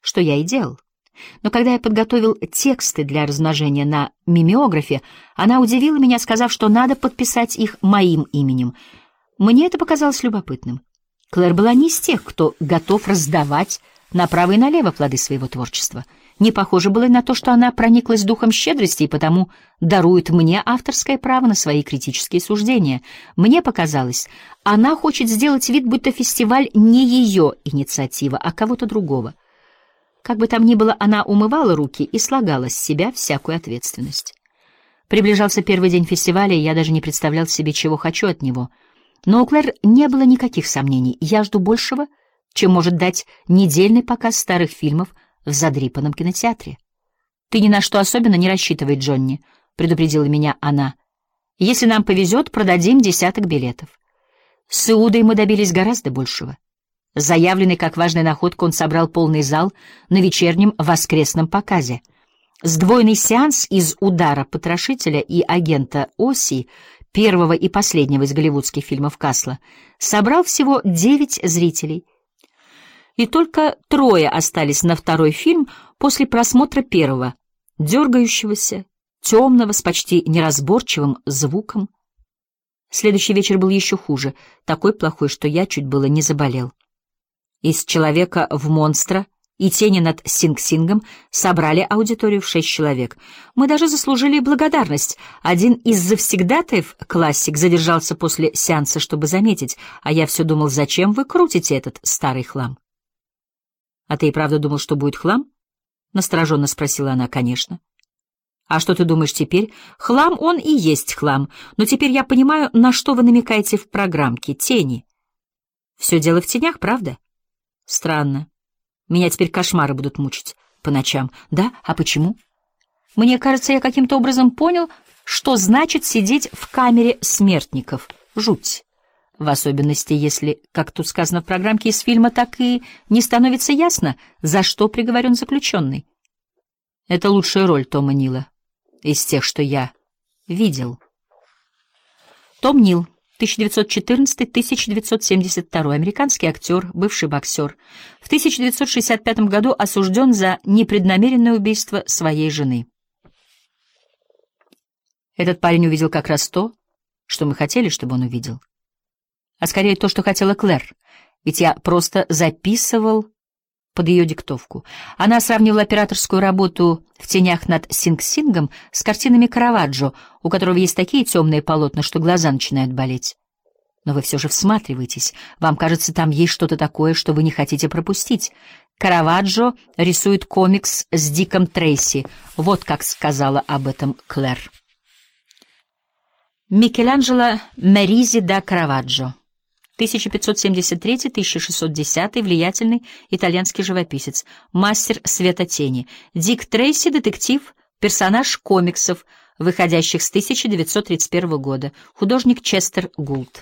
что я и делал. Но когда я подготовил тексты для размножения на мимеографе, она удивила меня, сказав, что надо подписать их моим именем. Мне это показалось любопытным. Клэр была не из тех, кто готов раздавать направо и налево плоды своего творчества. Не похоже было на то, что она прониклась духом щедрости и потому дарует мне авторское право на свои критические суждения. Мне показалось, она хочет сделать вид, будто фестиваль не ее инициатива, а кого-то другого. Как бы там ни было, она умывала руки и слагала с себя всякую ответственность. Приближался первый день фестиваля, и я даже не представлял себе, чего хочу от него. Но у Клэр не было никаких сомнений. Я жду большего, чем может дать недельный показ старых фильмов в задрипанном кинотеатре. «Ты ни на что особенно не рассчитывай, Джонни», — предупредила меня она. «Если нам повезет, продадим 10 билетов». С Иудой мы добились гораздо большего. Заявленный как важная находка, он собрал полный зал на вечернем воскресном показе. Сдвоенный сеанс из «Удара потрошителя» и «Агента Оси», первого и последнего из голливудских фильмов Касла, собрал всего 9 зрителей. И только 3 остались на второй фильм после просмотра первого, дергающегося, темного, с почти неразборчивым звуком. Следующий вечер был еще хуже, такой плохой, что я чуть было не заболел. Из «Человека в монстра» и «Тени над Синг-Сингом» собрали аудиторию в 6 человек. Мы даже заслужили благодарность. Один из завсегдатаев, классик, задержался после сеанса, чтобы заметить, а я все думал, зачем вы крутите этот старый хлам? — А ты и правда думал, что будет хлам? — настороженно спросила она. — Конечно. — А что ты думаешь теперь? Хлам он и есть хлам. Но теперь я понимаю, на что вы намекаете в программке. Тени. Все дело в тенях, правда? Странно. Меня теперь кошмары будут мучить по ночам. Да? А почему? Мне кажется, я каким-то образом понял, что значит сидеть в камере смертников. Жуть. В особенности, если, как тут сказано в программке из фильма, так и не становится ясно, за что приговорен заключенный. Это лучшая роль Тома Нила из тех, что я видел. Том Нил, 1914-1972, американский актер, бывший боксер. В 1965 году осужден за непреднамеренное убийство своей жены. Этот парень увидел как раз то, что мы хотели, чтобы он увидел. А скорее то, что хотела Клэр, ведь я просто записывал под ее диктовку. Она сравнивала операторскую работу в «Тенях над Синг-Сингом» с картинами Караваджо, у которого есть такие темные полотна, что глаза начинают болеть. Но вы все же всматриваетесь. Вам кажется, там есть что-то такое, что вы не хотите пропустить. Караваджо рисует комикс с Диком Трейси. Вот как сказала об этом Клэр. Микеланджело Меризи да Караваджо, 1573-1610, влиятельный итальянский живописец, мастер света тени. Дик Трейси — детектив, персонаж комиксов, выходящих с 1931 года, художник Честер Гулд.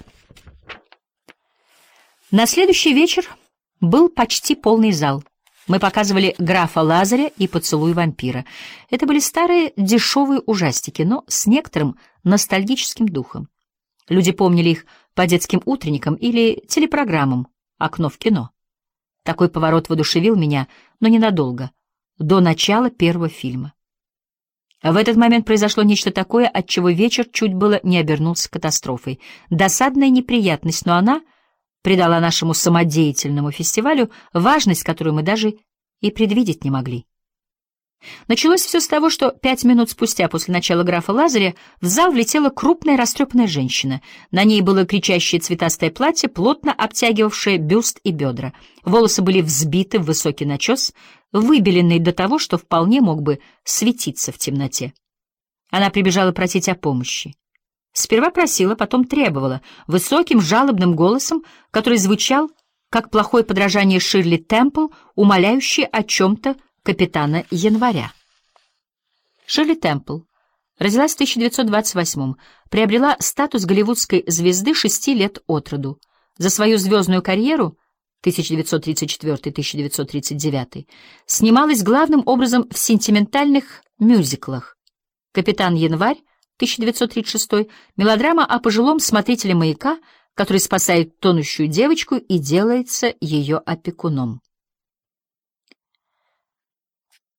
На следующий вечер был почти полный зал. Мы показывали «Графа Лазаря» и «Поцелуй вампира». Это были старые дешевые ужастики, но с некоторым ностальгическим духом. Люди помнили их по детским утренникам или телепрограммам «Окно в кино». Такой поворот воодушевил меня, но ненадолго, до начала первого фильма. В этот момент произошло нечто такое, от чего вечер чуть было не обернулся катастрофой. Досадная неприятность, но она придала нашему самодеятельному фестивалю важность, которую мы даже и предвидеть не могли. Началось все с того, что 5 минут спустя после начала «Графа Лазаря» в зал влетела крупная растрепанная женщина. На ней было кричащее цветастое платье, плотно обтягивавшее бюст и бедра. Волосы были взбиты в высокий начес, выбеленный до того, что вполне мог бы светиться в темноте. Она прибежала просить о помощи. Сперва просила, потом требовала, высоким жалобным голосом, который звучал, как плохое подражание Ширли Темпл, умоляющее о чем-то капитана Января. Ширли Темпл родилась в 1928-м, приобрела статус голливудской звезды 6 лет от роду. За свою звездную карьеру 1934-1939 снималась главным образом в сентиментальных мюзиклах. «Капитан Январь» 1936, мелодрама о пожилом смотрителе маяка, который спасает тонущую девочку и делается ее опекуном.